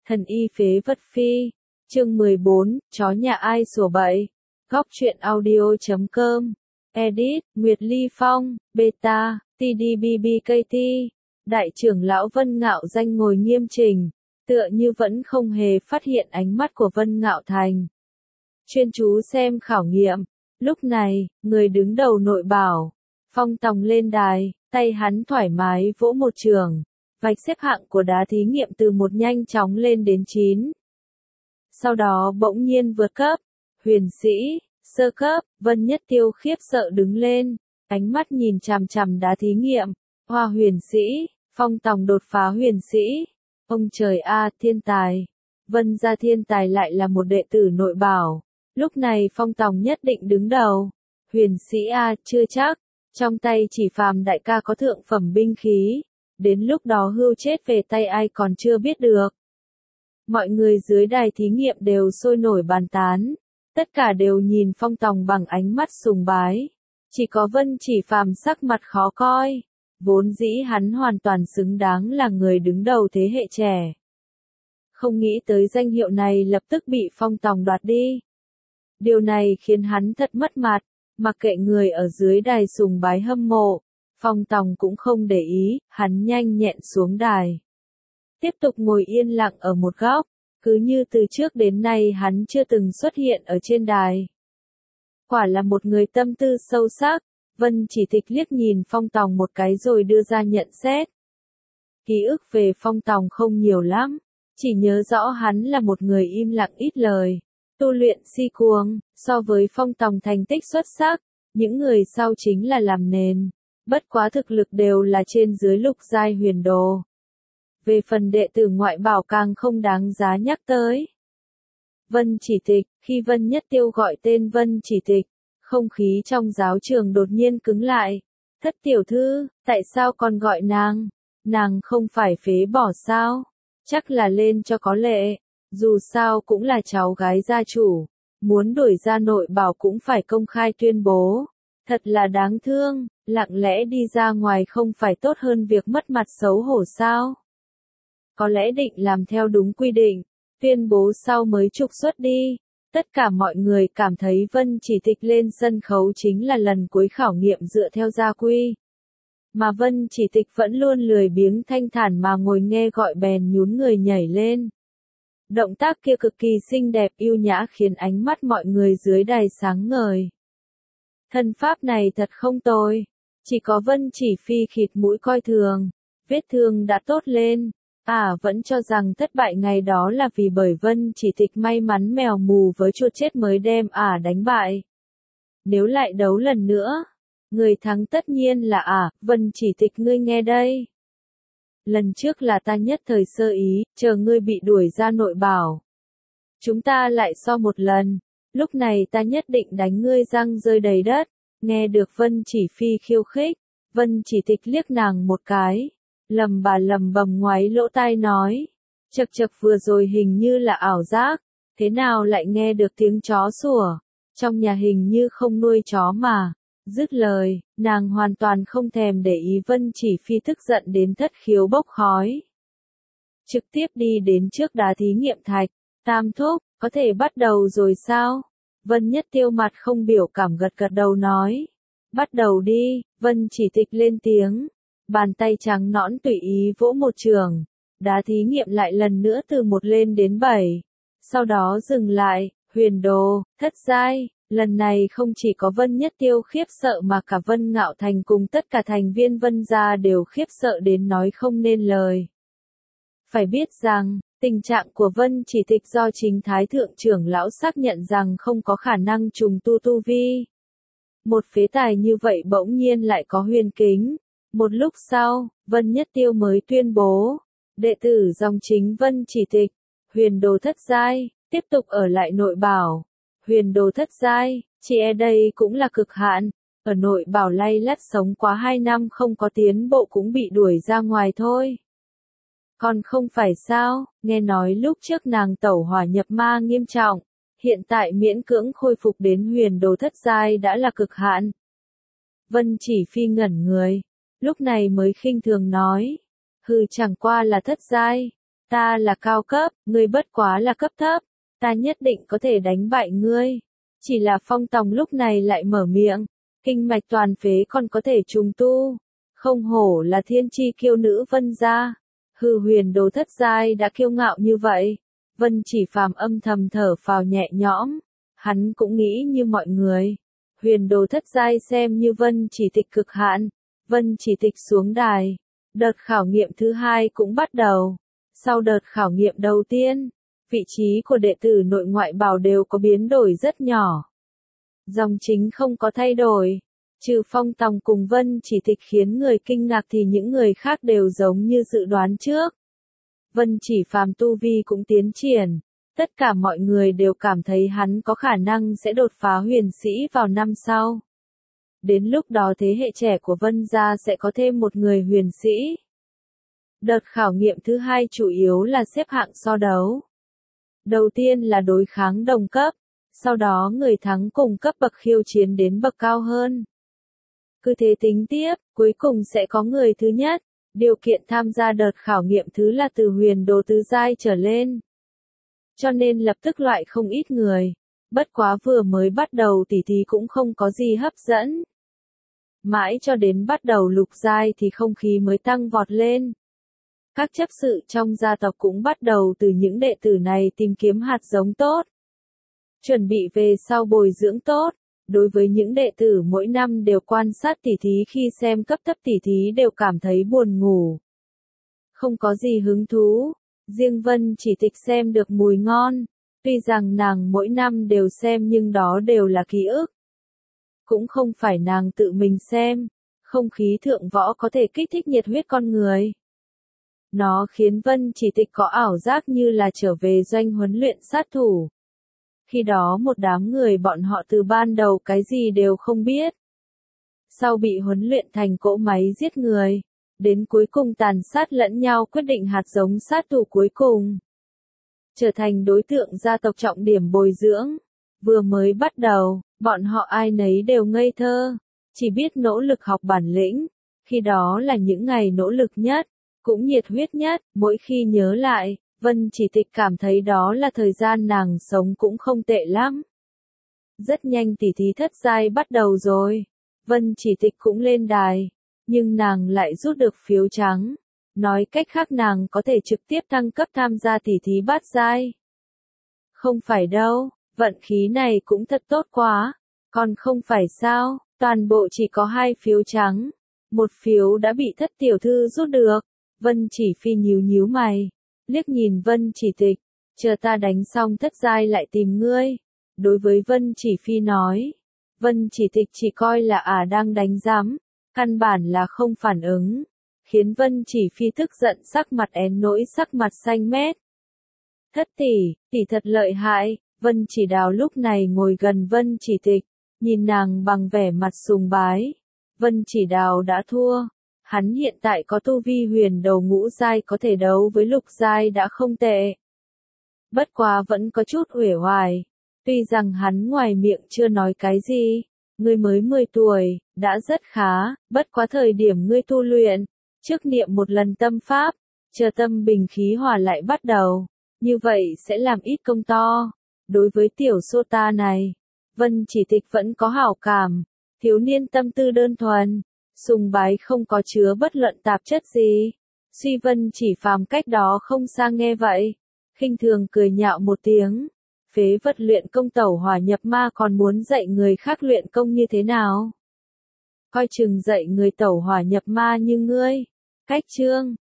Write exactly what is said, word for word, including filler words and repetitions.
Thần y phế vật phi. Chương mười bốn, chó nhà ai sủa bậy. Góc truyện audio chấm com. Edit, Nguyệt Ly Phong, Beta, tê đê bê bê ca tê. Đại trưởng lão Vân Ngạo Danh ngồi nghiêm chỉnh, tựa như vẫn không hề phát hiện ánh mắt của Vân Ngạo Thành. Chuyên chú xem khảo nghiệm. Lúc này, người đứng đầu nội bảo, Phong Tòng lên đài, tay hắn thoải mái vỗ một trường. Vạch xếp hạng của đá thí nghiệm từ một nhanh chóng lên đến chín. Sau đó bỗng nhiên vượt cấp, huyền sĩ, sơ cấp, Vân Nhất Tiêu khiếp sợ đứng lên, ánh mắt nhìn chằm chằm đá thí nghiệm, hoa huyền sĩ, Phong Tòng đột phá huyền sĩ. Ông trời a, thiên tài. Vân gia thiên tài lại là một đệ tử nội bảo. Lúc này Phong Tòng nhất định đứng đầu. Huyền sĩ a, chưa chắc, trong tay chỉ phàm đại ca có thượng phẩm binh khí. Đến lúc đó hưu chết về tay ai còn chưa biết được. Mọi người dưới đài thí nghiệm đều sôi nổi bàn tán. Tất cả đều nhìn Phong Tòng bằng ánh mắt sùng bái. Chỉ có Vân Chỉ Phàm sắc mặt khó coi. Vốn dĩ hắn hoàn toàn xứng đáng là người đứng đầu thế hệ trẻ. Không nghĩ tới danh hiệu này lập tức bị Phong Tòng đoạt đi. Điều này khiến hắn thật mất mặt, mặc kệ người ở dưới đài sùng bái hâm mộ. Phong Tòng cũng không để ý, hắn nhanh nhẹn xuống đài. Tiếp tục ngồi yên lặng ở một góc, cứ như từ trước đến nay hắn chưa từng xuất hiện ở trên đài. Quả là một người tâm tư sâu sắc, Vân Chỉ Tịch liếc nhìn Phong Tòng một cái rồi đưa ra nhận xét. Ký ức về Phong Tòng không nhiều lắm, chỉ nhớ rõ hắn là một người im lặng ít lời, tu luyện si cuồng, so với Phong Tòng thành tích xuất sắc, những người sau chính là làm nền. Bất quá thực lực đều là trên dưới lục giai huyền đồ. Về phần đệ tử ngoại bảo càng không đáng giá nhắc tới. Vân Chỉ Tịch, khi Vân Nhất Tiêu gọi tên Vân Chỉ Tịch, không khí trong giáo trường đột nhiên cứng lại. Thất tiểu thư, tại sao còn gọi nàng? Nàng không phải phế bỏ sao? Chắc là lên cho có lệ. Dù sao cũng là cháu gái gia chủ. Muốn đuổi ra nội bảo cũng phải công khai tuyên bố. Thật là đáng thương, lặng lẽ đi ra ngoài không phải tốt hơn việc mất mặt xấu hổ sao? Có lẽ định làm theo đúng quy định, tuyên bố sau mới trục xuất đi. Tất cả mọi người cảm thấy Vân Chỉ Tịch lên sân khấu chính là lần cuối khảo nghiệm dựa theo gia quy. Mà Vân Chỉ Tịch vẫn luôn lười biếng thanh thản mà ngồi nghe gọi bèn nhún người nhảy lên. Động tác kia cực kỳ xinh đẹp yêu nhã khiến ánh mắt mọi người dưới đài sáng ngời. Thân pháp này thật không tồi, chỉ có Vân Chỉ Phi khịt mũi coi thường, vết thương đã tốt lên, à vẫn cho rằng thất bại ngày đó là vì bởi Vân Chỉ Tịch may mắn mèo mù với chuột chết mới đem ả à đánh bại. Nếu lại đấu lần nữa, người thắng tất nhiên là ả, à, Vân Chỉ Tịch ngươi nghe đây. Lần trước là ta nhất thời sơ ý, chờ ngươi bị đuổi ra nội bảo. Chúng ta lại so một lần. Lúc này ta nhất định đánh ngươi răng rơi đầy đất. Nghe được Vân Chỉ Phi khiêu khích, Vân Chỉ Tịch liếc nàng một cái, lầm bà lầm bầm ngoáy lỗ tai nói, chậc chậc vừa rồi hình như là ảo giác, thế nào lại nghe được tiếng chó sủa, trong nhà hình như không nuôi chó mà. Dứt lời, nàng hoàn toàn không thèm để ý Vân Chỉ Phi tức giận đến thất khiếu bốc khói. Trực tiếp đi đến trước đá thí nghiệm thạch, Tam thúc, có thể bắt đầu rồi sao? Vân Nhất Tiêu mặt không biểu cảm gật gật đầu nói. Bắt đầu đi, Vân Chỉ Tịch lên tiếng. Bàn tay trắng nõn tùy ý vỗ một trường. Đá thí nghiệm lại lần nữa từ một lên đến bảy. Sau đó dừng lại, huyền đồ, thất giai. Lần này không chỉ có Vân Nhất Tiêu khiếp sợ mà cả Vân Ngạo Thành cùng tất cả thành viên Vân gia đều khiếp sợ đến nói không nên lời. Phải biết rằng, tình trạng của Vân Chỉ Tịch do chính Thái Thượng trưởng lão xác nhận rằng không có khả năng trùng tu tu vi. Một phế tài như vậy bỗng nhiên lại có huyền kính. Một lúc sau, Vân Nhất Tiêu mới tuyên bố, đệ tử dòng chính Vân Chỉ Tịch, huyền đồ thất giai, tiếp tục ở lại nội bảo. Huyền đồ thất giai, chỉ e đây cũng là cực hạn, ở nội bảo lay lắt sống quá hai năm không có tiến bộ cũng bị đuổi ra ngoài thôi. Còn không phải sao, nghe nói lúc trước nàng tẩu hỏa nhập ma nghiêm trọng, hiện tại miễn cưỡng khôi phục đến huyền đồ thất giai đã là cực hạn. Vân Chỉ Phi ngẩn người, lúc này mới khinh thường nói, hừ chẳng qua là thất giai, Ta là cao cấp, ngươi bất quá là cấp thấp, ta nhất định có thể đánh bại ngươi. Chỉ là Phong Tòng lúc này lại mở miệng, kinh mạch toàn phế còn có thể trùng tu, không hổ là thiên chi kiêu nữ Vân gia. Hư huyền đồ thất giai đã kiêu ngạo như vậy, Vân Chỉ Phàm âm thầm thở phào nhẹ nhõm, hắn cũng nghĩ như mọi người. Huyền đồ thất giai xem như Vân Chỉ Tịch cực hạn, Vân Chỉ Tịch xuống đài, đợt khảo nghiệm thứ hai cũng bắt đầu. Sau đợt khảo nghiệm đầu tiên, vị trí của đệ tử nội ngoại bào đều có biến đổi rất nhỏ. Dòng chính không có thay đổi, trừ Phong Tòng cùng Vân Chỉ Tịch khiến người kinh ngạc thì những người khác đều giống như dự đoán trước. Vân Chỉ Phàm tu vi cũng tiến triển, tất cả mọi người đều cảm thấy hắn có khả năng sẽ đột phá huyền sĩ vào năm sau. Đến lúc đó thế hệ trẻ của Vân gia sẽ có thêm một người huyền sĩ. Đợt khảo nghiệm thứ hai chủ yếu là xếp hạng so đấu. Đầu tiên là đối kháng đồng cấp, sau đó người thắng cùng cấp bậc khiêu chiến đến bậc cao hơn. Cứ thế tính tiếp, cuối cùng sẽ có người thứ nhất. Điều kiện tham gia đợt khảo nghiệm thứ là từ huyền đồ tứ giai trở lên. Cho nên lập tức loại không ít người. Bất quá vừa mới bắt đầu tỷ thí cũng không có gì hấp dẫn. Mãi cho đến bắt đầu lục giai thì không khí mới tăng vọt lên. Các chấp sự trong gia tộc cũng bắt đầu từ những đệ tử này tìm kiếm hạt giống tốt. Chuẩn bị về sau bồi dưỡng tốt. Đối với những đệ tử mỗi năm đều quan sát tỉ thí khi xem cấp thấp tỉ thí đều cảm thấy buồn ngủ. Không có gì hứng thú, riêng Vân Chỉ Tịch xem được mùi ngon, tuy rằng nàng mỗi năm đều xem nhưng đó đều là ký ức. Cũng không phải nàng tự mình xem, không khí thượng võ có thể kích thích nhiệt huyết con người. Nó khiến Vân Chỉ Tịch có ảo giác như là trở về doanh huấn luyện sát thủ. Khi đó một đám người bọn họ từ ban đầu cái gì đều không biết. Sau bị huấn luyện thành cỗ máy giết người, đến cuối cùng tàn sát lẫn nhau quyết định hạt giống sát thủ cuối cùng. Trở thành đối tượng gia tộc trọng điểm bồi dưỡng. Vừa mới bắt đầu, bọn họ ai nấy đều ngây thơ, chỉ biết nỗ lực học bản lĩnh. Khi đó là những ngày nỗ lực nhất, cũng nhiệt huyết nhất, mỗi khi nhớ lại. Vân Chỉ Tịch cảm thấy đó là thời gian nàng sống cũng không tệ lắm. Rất nhanh tỷ thí thất giai bắt đầu rồi. Vân Chỉ Tịch cũng lên đài, nhưng nàng lại rút được phiếu trắng. Nói cách khác nàng có thể trực tiếp thăng cấp tham gia tỷ thí bát giai. Không phải đâu, vận khí này cũng thật tốt quá. Còn không phải sao, toàn bộ chỉ có hai phiếu trắng. Một phiếu đã bị thất tiểu thư rút được. Vân Chỉ Phi nhíu nhíu mày. Liếc nhìn Vân Chỉ Tịch, chờ ta đánh xong thất giai lại tìm ngươi. Đối với Vân Chỉ Phi nói, Vân Chỉ Tịch chỉ coi là ả à đang đánh giám, căn bản là không phản ứng, khiến Vân Chỉ Phi tức giận sắc mặt én nỗi sắc mặt xanh mét. Thất tỷ, tỷ thật lợi hại, Vân Chỉ Đào lúc này ngồi gần Vân Chỉ Tịch, nhìn nàng bằng vẻ mặt sùng bái. Vân Chỉ Đào đã thua. Hắn hiện tại có tu vi huyền đầu ngũ giai có thể đấu với lục giai đã không tệ. Bất quá vẫn có chút uể oải. Tuy rằng hắn ngoài miệng chưa nói cái gì, ngươi mới mười tuổi, đã rất khá, bất quá thời điểm ngươi tu luyện, trước niệm một lần tâm pháp, chờ tâm bình khí hòa lại bắt đầu, như vậy sẽ làm ít công to. Đối với tiểu sô ta này, Vân Chỉ Tịch vẫn có hảo cảm, thiếu niên tâm tư đơn thuần. Sùng bái không có chứa bất luận tạp chất gì. Suy Vân Chỉ Phàm cách đó không xa nghe vậy, khinh thường cười nhạo một tiếng. Phế vật luyện công tẩu hỏa nhập ma còn muốn dạy người khác luyện công như thế nào? Coi chừng dạy người tẩu hỏa nhập ma như ngươi. Cách chương